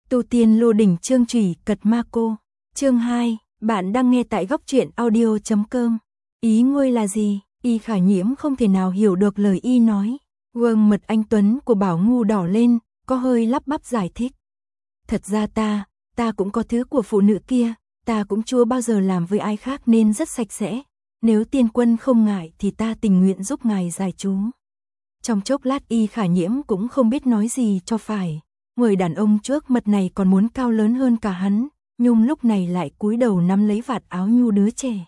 Tu tiên lô đỉnh chương chủy cật ma cô. Chương 2, bạn đang nghe tại góc truyện audio.com. Ý ngươi là gì? Y Khả Nhiễm không thể nào hiểu được lời y nói. Gương mặt anh tuấn của Bảo Ngu đỏ lên, có hơi lắp bắp giải thích. Thật ra ta cũng có thứ của phụ nữ kia, ta cũng chưa bao giờ làm với ai khác nên rất sạch sẽ. Nếu tiên quân không ngại thì ta tình nguyện giúp ngài giải chú. Trong chốc lát Y Khả Nhiễm cũng không biết nói gì cho phải. Người đàn ông trước mặt này còn muốn cao lớn hơn cả hắn, Nhung lúc này lại cúi đầu nắm lấy vạt áo Nhu đứa trẻ.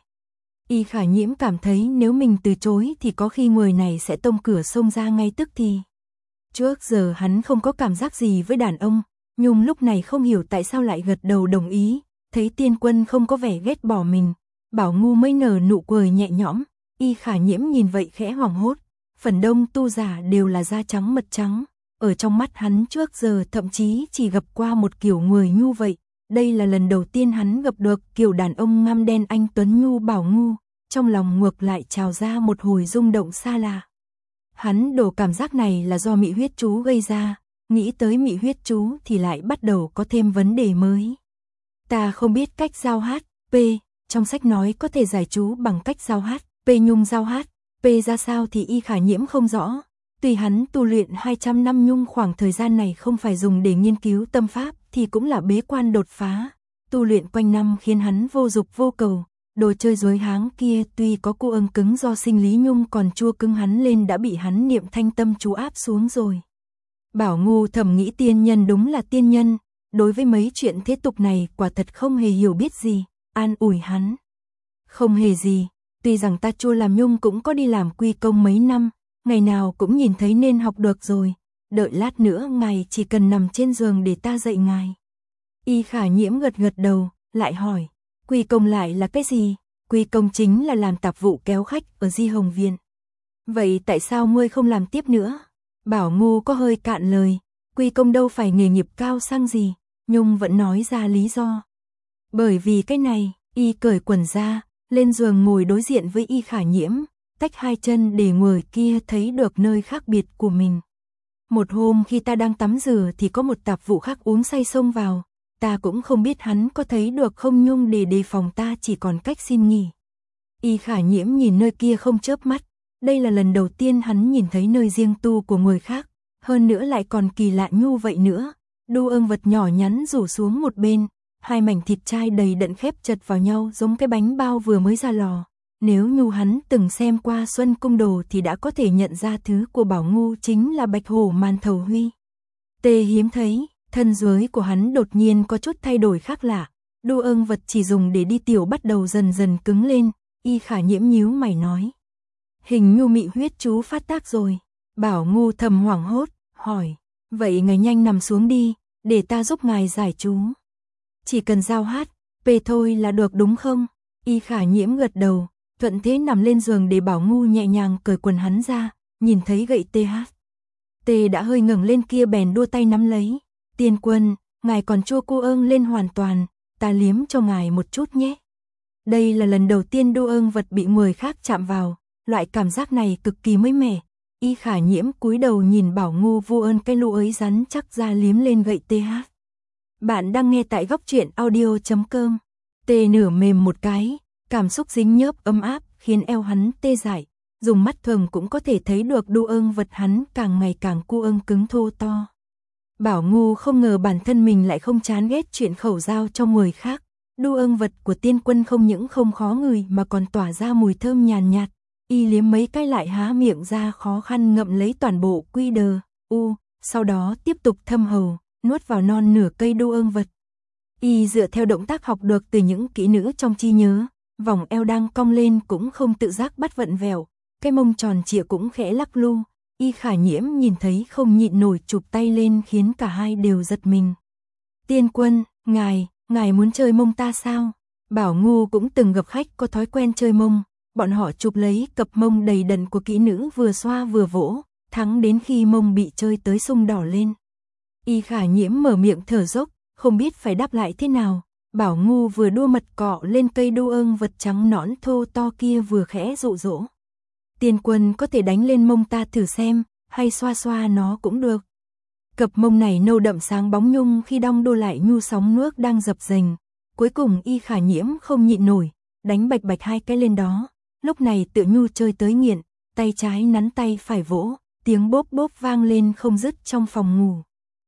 Y Khả Nhiễm cảm thấy nếu mình từ chối thì có khi người này sẽ tông cửa xông ra ngay tức thì. Trước giờ hắn không có cảm giác gì với đàn ông, Nhung lúc này không hiểu tại sao lại gật đầu đồng ý, thấy tiên quân không có vẻ ghét bỏ mình. Bảo Ngu mới nở nụ cười nhẹ nhõm, Y Khả Nhiễm nhìn vậy khẽ hoảng hốt, phần đông tu giả đều là da trắng mật trắng. Ở trong mắt hắn trước giờ thậm chí chỉ gặp qua một kiểu người Nhu vậy, đây là lần đầu tiên hắn gặp được kiểu đàn ông ngăm đen anh tuấn Nhu Bảo Ngu, trong lòng ngược lại trào ra một hồi rung động xa lạ. Hắn đổ cảm giác này là do mị huyết chú gây ra, nghĩ tới mị huyết chú thì lại bắt đầu có thêm vấn đề mới. Ta không biết cách giao hát, P, trong sách nói có thể giải chú bằng cách giao hát, P Nhung giao hát, P ra sao thì Y Khả Nhiễm không rõ. Tuy hắn tu luyện 200 năm Nhung khoảng thời gian này không phải dùng để nghiên cứu tâm pháp thì cũng là bế quan đột phá. Tu luyện quanh năm khiến hắn vô dục vô cầu. Đồ chơi dối háng kia tuy có cô ưng cứng do sinh lý Nhung còn chua cứng hắn lên đã bị hắn niệm thanh tâm chú áp xuống rồi. Bảo Ngu thầm nghĩ tiên nhân đúng là tiên nhân. Đối với mấy chuyện thế tục này quả thật không hề hiểu biết gì. An ủi hắn. Không hề gì. Tuy rằng ta chua làm Nhung cũng có đi làm quy công mấy năm. Ngày nào cũng nhìn thấy nên học được rồi, đợi lát nữa ngài chỉ cần nằm trên giường để ta dạy ngài. Y Khả Nhiễm gật gật đầu, lại hỏi, quy công lại là cái gì? Quy công chính là làm tạp vụ kéo khách ở Di Hồng Viện. Vậy tại sao ngươi không làm tiếp nữa? Bảo Ngu có hơi cạn lời, quy công đâu phải nghề nghiệp cao sang gì, Nhung vẫn nói ra lý do. Bởi vì cái này, Y cởi quần ra, lên giường ngồi đối diện với Y Khả Nhiễm. Tách hai chân để người kia thấy được nơi khác biệt của mình. Một hôm khi ta đang tắm rửa thì có một tạp vụ khác uống say xông vào, ta cũng không biết hắn có thấy được không Nhung để đề phòng ta chỉ còn cách xin nghỉ. Y Khả Nhiễm nhìn nơi kia không chớp mắt, đây là lần đầu tiên hắn nhìn thấy nơi riêng tu của người khác, hơn nữa lại còn kỳ lạ Nhu vậy nữa. Đu ương vật nhỏ nhắn rủ xuống một bên, hai mảnh thịt chai đầy đặn khép chật vào nhau giống cái bánh bao vừa mới ra lò. Nếu Nhu hắn từng xem qua Xuân Cung Đồ thì đã có thể nhận ra thứ của Bảo Ngu chính là bạch hổ màn thầu huy. Tê hiếm thấy, thân dưới của hắn đột nhiên có chút thay đổi khác lạ, đu ương vật chỉ dùng để đi tiểu bắt đầu dần dần cứng lên, Y Khả Nhiễm nhíu mày nói. Hình Nhu mị huyết chú phát tác rồi, Bảo Ngu thầm hoảng hốt, hỏi, vậy ngài nhanh nằm xuống đi, để ta giúp ngài giải chú. Chỉ cần giao hát, P thôi là được đúng không? Y Khả Nhiễm gật đầu. Thuận thế nằm lên giường để Bảo Ngu nhẹ nhàng cởi quần hắn ra, nhìn thấy gậy TH. T đã hơi ngẩng lên kia bèn đua tay nắm lấy. Tiên quân, ngài còn chua cô ương lên hoàn toàn, ta liếm cho ngài một chút nhé. Đây là lần đầu tiên đu ương vật bị người khác chạm vào, loại cảm giác này cực kỳ mới mẻ. Y Khả Nhiễm cúi đầu nhìn Bảo Ngu vô ơn cái lũ ấy rắn chắc ra liếm lên gậy TH. Bạn đang nghe tại góc truyện audio.com. T nửa mềm một cái. Cảm xúc dính nhớp ấm áp khiến eo hắn tê dại, dùng mắt thường cũng có thể thấy được đu ương vật hắn càng ngày càng cu ương cứng thô to. Bảo Ngu không ngờ bản thân mình lại không chán ghét chuyện khẩu giao cho người khác. Đu ương vật của tiên quân không những không khó ngửi mà còn tỏa ra mùi thơm nhàn nhạt. Y liếm mấy cái lại há miệng ra khó khăn ngậm lấy toàn bộ quy đờ, sau đó tiếp tục thâm hầu, nuốt vào non nửa cây đu ương vật. Y dựa theo động tác học được từ những kỹ nữ trong trí nhớ. Vòng eo đang cong lên cũng không tự giác bắt vặn vẹo, cái mông tròn trịa cũng khẽ lắc lu. Y Khả Nhiễm nhìn thấy không nhịn nổi chụp tay lên khiến cả hai đều giật mình. Tiên quân, ngài muốn chơi mông ta sao? Bảo Ngu cũng từng gặp khách có thói quen chơi mông, bọn họ chụp lấy cặp mông đầy đặn của kỹ nữ vừa xoa vừa vỗ, thắng đến khi mông bị chơi tới sung đỏ lên. Y Khả Nhiễm mở miệng thở dốc, không biết phải đáp lại thế nào. Bảo Ngu vừa đua mật cọ lên cây đu ương vật trắng nõn thô to kia vừa khẽ dụ dỗ. Tiên quân có thể đánh lên mông ta thử xem, hay xoa xoa nó cũng được. Cặp mông này nâu đậm sáng bóng nhung khi đong đô lại nhu sóng nước đang dập dềnh. Cuối cùng Y Khả Nhiễm không nhịn nổi, đánh bạch bạch hai cái lên đó. Lúc này tựa nhu chơi tới nghiện, tay trái nắn tay phải vỗ, tiếng bốp bốp vang lên không dứt trong phòng ngủ.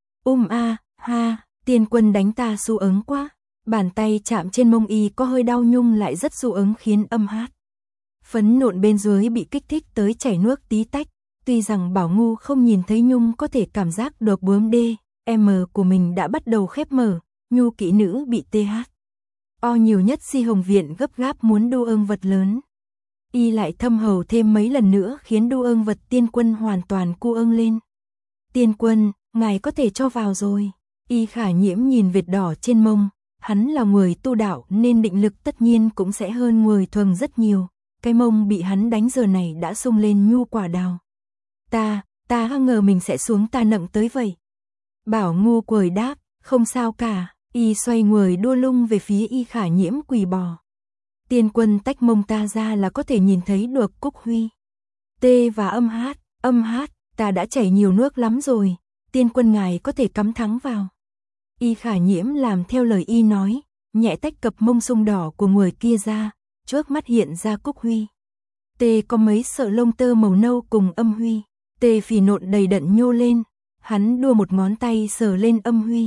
Ha, Tiên Quân đánh ta xu ớn quá. Bàn tay chạm trên mông Y có hơi đau nhung lại rất xu ớn khiến âm hát. Phấn nộn bên dưới bị kích thích tới chảy nước tí tách. Tuy rằng Bảo Ngu không nhìn thấy nhung có thể cảm giác được bướm M của mình đã bắt đầu khép mở, nhu kỹ nữ bị nhiều nhất Si Hồng Viện gấp gáp muốn đu ương vật lớn. Y lại thâm hầu thêm mấy lần nữa khiến đu ương vật Tiên Quân hoàn toàn cu ương lên. Tiên Quân, ngài có thể cho vào rồi. Y Khả Nhiễm nhìn vệt đỏ trên mông, hắn là người tu đạo nên định lực tất nhiên cũng sẽ hơn người thường rất nhiều. Cái mông bị hắn đánh giờ này đã sung lên nhu quả đào. Ta ngờ mình sẽ xuống ta nặng tới vậy. Bảo Ngu cười đáp, không sao cả. Y xoay người đua lung về phía Y Khả Nhiễm quỳ bò. Tiên Quân tách mông ta ra là có thể nhìn thấy được Cúc Huy. Và âm hát, ta đã chảy nhiều nước lắm rồi. Tiên Quân ngài có thể cắm thắng vào. Y Khả Nhiễm làm theo lời Y nói, nhẹ tách cặp mông sung đỏ của người kia ra, trước mắt hiện ra Cúc Huy. Có mấy sợi lông tơ màu nâu cùng âm huy. Phì nộn đầy đặn nhô lên, hắn đua một ngón tay sờ lên âm huy.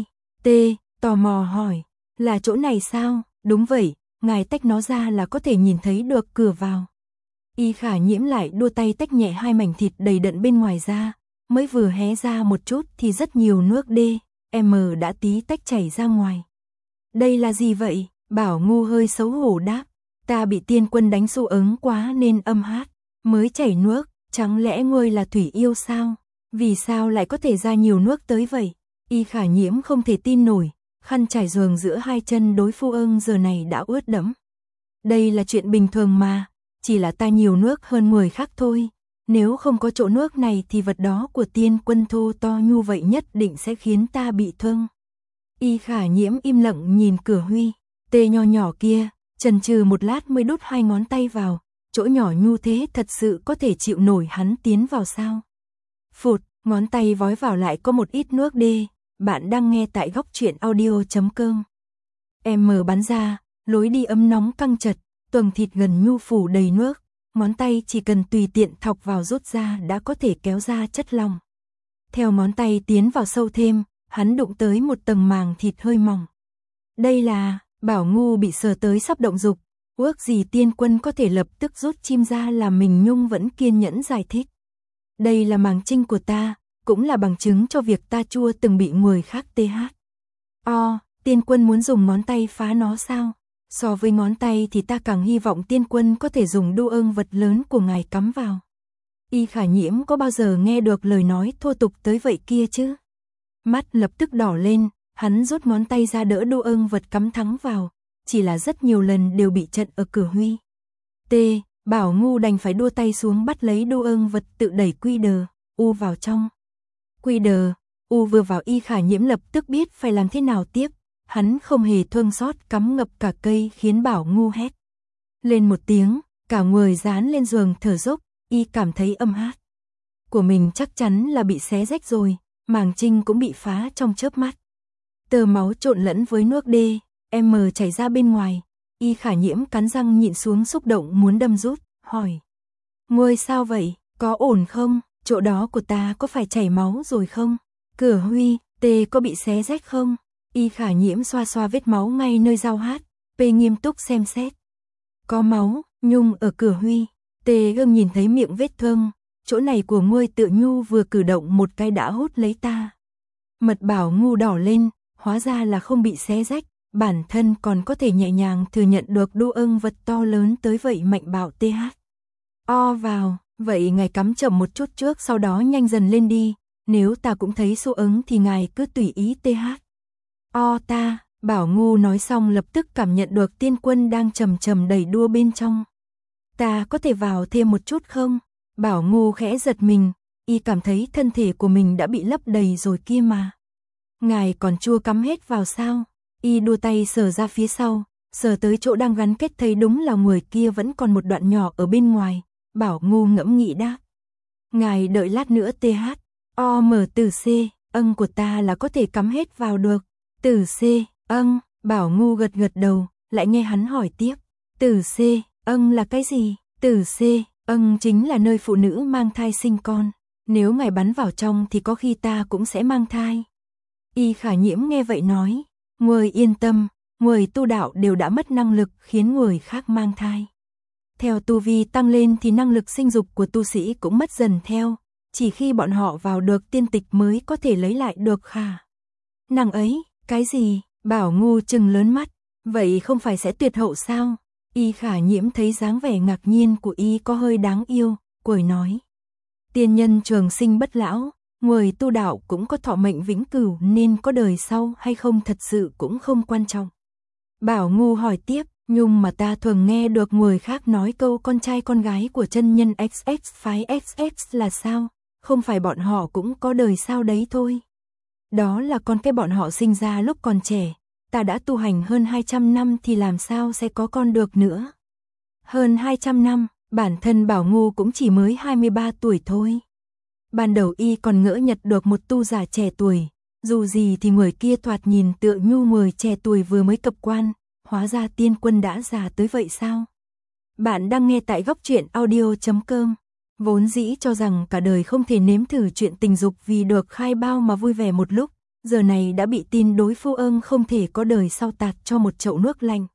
Tò mò hỏi, là chỗ này sao? Đúng vậy, ngài tách nó ra là có thể nhìn thấy được cửa vào. Y Khả Nhiễm lại đua tay tách nhẹ hai mảnh thịt đầy đặn bên ngoài ra, mới vừa hé ra một chút thì rất nhiều nước M đã tí tách chảy ra ngoài. Đây là gì vậy? Bảo Ngu hơi xấu hổ đáp, ta bị Tiên Quân đánh xu ớn quá nên âm hát, mới chảy nước. Chẳng lẽ ngươi là thủy yêu sao? Vì sao lại có thể ra nhiều nước tới vậy? Y Khả Nhiễm không thể tin nổi, khăn trải giường giữa hai chân đối phu ương giờ này đã ướt đẫm. Đây là chuyện bình thường mà, chỉ là ta nhiều nước hơn người khác thôi. Nếu không có chỗ nước này thì vật đó của Tiên Quân thô to nhu vậy nhất định sẽ khiến ta bị thương. Y Khả Nhiễm im lặng nhìn cửa huy, nho nhỏ kia, chần chừ một lát mới đút hai ngón tay vào. Chỗ nhỏ nhu thế thật sự có thể chịu nổi hắn tiến vào sao? Phụt, ngón tay vói vào lại có một ít nước Bạn đang nghe tại góc truyện audio.com. Bắn ra, lối đi ấm nóng căng chật, tuầng thịt gần nhu phủ đầy nước, ngón tay chỉ cần tùy tiện thọc vào rút ra đã có thể kéo ra chất lỏng. Theo ngón tay tiến vào sâu thêm, hắn đụng tới một tầng màng thịt hơi mỏng. Đây là, Bảo Ngu bị sờ tới sắp động dục. Ước gì Tiên Quân có thể lập tức rút chim ra làm mình nhung vẫn kiên nhẫn giải thích. Đây là màng trinh của ta, cũng là bằng chứng cho việc ta chua từng bị người khác Tiên Quân muốn dùng ngón tay phá nó sao? So với ngón tay thì ta càng hy vọng Tiên Quân có thể dùng đu ương vật lớn của ngài cắm vào. Y Khả Nhiễm có bao giờ nghe được lời nói thô tục tới vậy kia chứ? Mắt lập tức đỏ lên, hắn rút ngón tay ra đỡ đu ương vật cắm thắng vào. Chỉ là rất nhiều lần đều bị chặn ở cửa huy. Bảo Ngu đành phải đua tay xuống bắt lấy đu ương vật tự đẩy U vào trong. U vừa vào Y Khả Nhiễm lập tức biết phải làm thế nào tiếp. Hắn không hề thương xót cắm ngập cả cây khiến Bảo Ngu hét lên một tiếng, cả người dán lên giường thở dốc. Y cảm thấy âm hát của mình chắc chắn là bị xé rách rồi, màng trinh cũng bị phá trong chớp mắt. Tơ máu trộn lẫn với nước M chảy ra bên ngoài. Y Khả Nhiễm cắn răng nhịn xuống xúc động muốn đâm rút, hỏi. Ngươi sao vậy, có ổn không, chỗ đó của ta có phải chảy máu rồi không? Cửa huy, có bị xé rách không? Y Khả Nhiễm xoa xoa vết máu ngay nơi dao hát, nghiêm túc xem xét. Có máu, nhung ở cửa huy. Gương nhìn thấy miệng vết thương, chỗ này của ngươi tự nhu vừa cử động một cái đã hút lấy ta. Mật Bảo Ngu đỏ lên, hóa ra là không bị xé rách. Bản thân còn có thể nhẹ nhàng thừa nhận được đu ương vật to lớn tới vậy mạnh bạo vào, vậy ngài cắm chậm một chút trước sau đó nhanh dần lên đi, nếu ta cũng thấy xu ứng thì ngài cứ tùy ý ta, Bảo Ngu nói xong lập tức cảm nhận được Tiên Quân đang chầm chầm đẩy đua bên trong. Ta có thể vào thêm một chút không? Bảo Ngu khẽ giật mình, y cảm thấy thân thể của mình đã bị lấp đầy rồi kia mà. Ngài còn chưa cắm hết vào sao? Y đua tay sờ ra phía sau, sờ tới chỗ đang gắn kết thấy đúng là người kia vẫn còn một đoạn nhỏ ở bên ngoài. Bảo Ngu ngẫm nghĩ đáp. Ngài đợi lát nữa OM từ C, của ta là có thể cắm hết vào được. Tử C, Bảo Ngu gật gật đầu, lại nghe hắn hỏi tiếp. Tử C, là cái gì? Tử C, chính là nơi phụ nữ mang thai sinh con. Nếu ngài bắn vào trong thì có khi ta cũng sẽ mang thai. Y Khả Nhiễm nghe vậy nói, người yên tâm, người tu đạo đều đã mất năng lực khiến người khác mang thai. Theo tu vi tăng lên thì năng lực sinh dục của tu sĩ cũng mất dần theo, chỉ khi bọn họ vào được tiên tịch mới có thể lấy lại được khả năng ấy. Cái gì? Bảo Ngu trừng lớn mắt, vậy không phải sẽ tuyệt hậu sao? Y Khả Nhiễm thấy dáng vẻ ngạc nhiên của y có hơi đáng yêu, cười nói. Tiên nhân trường sinh bất lão, người tu đạo cũng có thọ mệnh vĩnh cửu nên có đời sau hay không thật sự cũng không quan trọng. Bảo Ngu hỏi tiếp, nhưng mà ta thường nghe được người khác nói câu con trai con gái của chân nhân XX phái XX là sao? Không phải bọn họ cũng có đời sau đấy thôi. Đó là con cái bọn họ sinh ra lúc còn trẻ, ta đã tu hành hơn 200 năm thì làm sao sẽ có con được nữa. Hơn 200 năm, bản thân Bảo Ngu cũng chỉ mới 23 tuổi thôi. Ban đầu y còn ngỡ nhật được một tu giả trẻ tuổi, dù gì thì người kia thoạt nhìn tựa nhu người trẻ tuổi vừa mới cập quan, hóa ra tiên quân đã già tới vậy sao? Bạn đang nghe tại góc truyện audio.com. Vốn dĩ cho rằng cả đời không thể nếm thử chuyện tình dục vì được khai bao mà vui vẻ một lúc, giờ này đã bị tin đối phu không thể có đời sau tạt cho một chậu nước lạnh.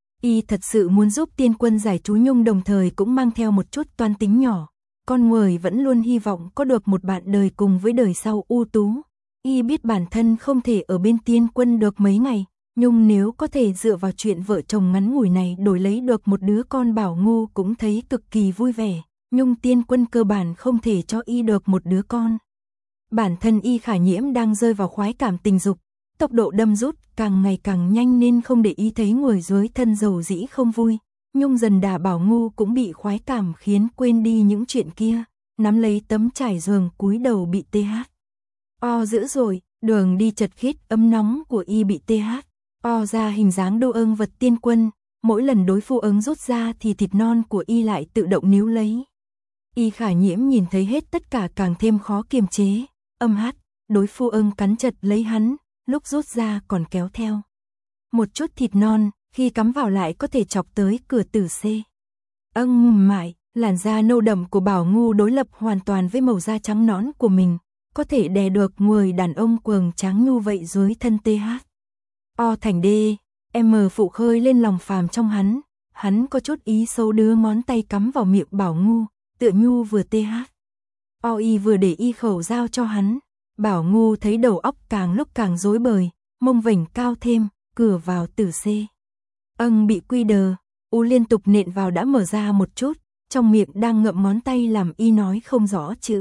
Y thật sự muốn giúp tiên quân giải trú nhung, đồng thời cũng mang theo một chút toan tính nhỏ. Con người vẫn luôn hy vọng có được một bạn đời cùng với đời sau ưu tú. Y biết bản thân không thể ở bên tiên quân được mấy ngày, nhưng nếu có thể dựa vào chuyện vợ chồng ngắn ngủi này đổi lấy được một đứa con, Bảo Ngu cũng thấy cực kỳ vui vẻ. Nhưng tiên quân cơ bản không thể cho y được một đứa con. Bản thân Y Khả Nhiễm đang rơi vào khoái cảm tình dục, tốc độ đâm rút càng ngày càng nhanh nên không để ý thấy người dưới thân dầu dĩ không vui. Nhung dần đà Bảo Ngu cũng bị khoái cảm khiến quên đi những chuyện kia, nắm lấy tấm trải giường cúi đầu bị dữ rồi, đường đi chật khít ấm nóng của y bị ra hình dáng đô vật tiên quân, mỗi lần đối phu rút ra thì thịt non của y lại tự động níu lấy. Y Khả Nhiễm nhìn thấy hết tất cả càng thêm khó kiềm chế, đối phu cắn chặt lấy hắn, lúc rút ra còn kéo theo một chút thịt non, khi cắm vào lại có thể chọc tới cửa tử C. Mại, làn da nâu đậm của Bảo Ngu đối lập hoàn toàn với màu da trắng nõn của mình, có thể đè được người đàn ông cường tráng như vậy dưới thân thành D, phụ khơi lên lòng phàm trong hắn có chút ý xấu đưa ngón tay cắm vào miệng Bảo Ngu, tựa nhu vừa y vừa để y khẩu giao cho hắn. Bảo Ngu thấy đầu óc càng lúc càng rối bời, mông vểnh cao thêm, cửa vào tử C. Bị quy đờ, liên tục nện vào đã mở ra một chút, trong miệng đang ngậm ngón tay làm y nói không rõ chữ.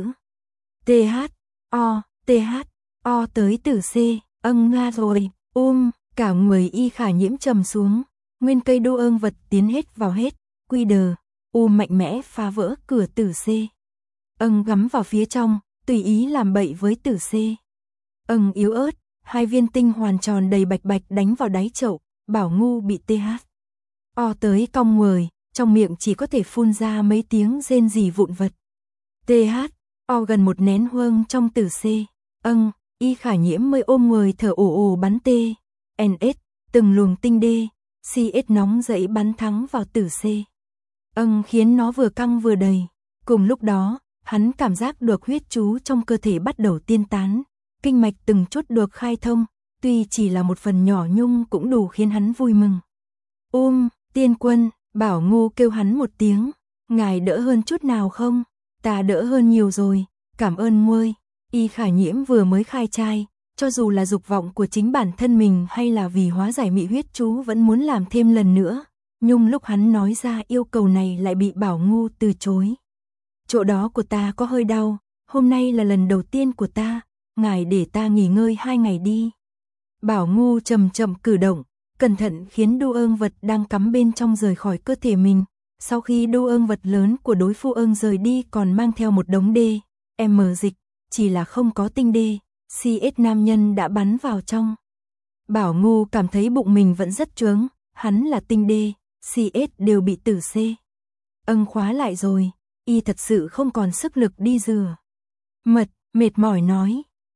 Tới tử C, nga rồi, cả người Y Khả Nhiễm trầm xuống, nguyên cây đô vật tiến hết vào hết, quy đờ, mạnh mẽ phá vỡ cửa tử C. Gắm vào phía trong, tùy ý làm bậy với tử C. Yếu ớt, hai viên tinh hoàn tròn đầy bạch bạch đánh vào đáy chậu, Bảo Ngu bị tới cong người, trong miệng chỉ có thể phun ra mấy tiếng rên rỉ vụn vật. Gần một nén hương trong tử C. Y Khả Nhiễm mới ôm người thở ồ bắn NS, từng luồng tinh D, CS nóng dậy bắn thắng vào tử C. Khiến nó vừa căng vừa đầy. Cùng lúc đó, hắn cảm giác được huyết chú trong cơ thể bắt đầu tiên tán, kinh mạch từng chút được khai thông, tuy chỉ là một phần nhỏ nhưng cũng đủ khiến hắn vui mừng. Tiên quân, Bảo Ngu kêu hắn một tiếng, ngài đỡ hơn chút nào không? Ta đỡ hơn nhiều rồi, cảm ơn nguôi. Y Khả Nhiễm vừa mới khai trai, cho dù là dục vọng của chính bản thân mình hay là vì hóa giải mị huyết chú vẫn muốn làm thêm lần nữa, nhưng lúc hắn nói ra yêu cầu này lại bị Bảo Ngu từ chối. Chỗ đó của ta có hơi đau, hôm nay là lần đầu tiên của ta, ngài để ta nghỉ ngơi 2 ngày đi. Bảo Ngu chậm chậm cử động, cẩn thận khiến đô vật đang cắm bên trong rời khỏi cơ thể mình. Sau khi đô vật lớn của đối phu rời đi còn mang theo một đống dịch, chỉ là không có tinh CS nam nhân đã bắn vào trong. Bảo Ngu cảm thấy bụng mình vẫn rất trướng, hắn là tinh CS đều bị tử C. Khóa lại rồi, y thật sự không còn sức lực đi rửa. Mệt mỏi nói,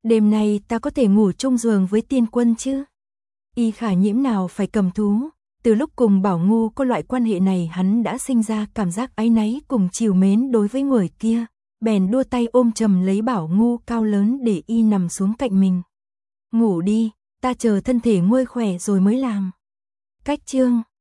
đêm nay ta có thể ngủ chung giường với tiên quân chứ? Y Khả Nhiễm nào phải cầm thú, từ lúc cùng Bảo Ngu có loại quan hệ này hắn đã sinh ra cảm giác áy náy cùng trìu mến đối với người kia, bèn đua tay ôm chầm lấy Bảo Ngu cao lớn để y nằm xuống cạnh mình. Ngủ đi, ta chờ thân thể nguôi khỏe rồi mới làm. Cách chương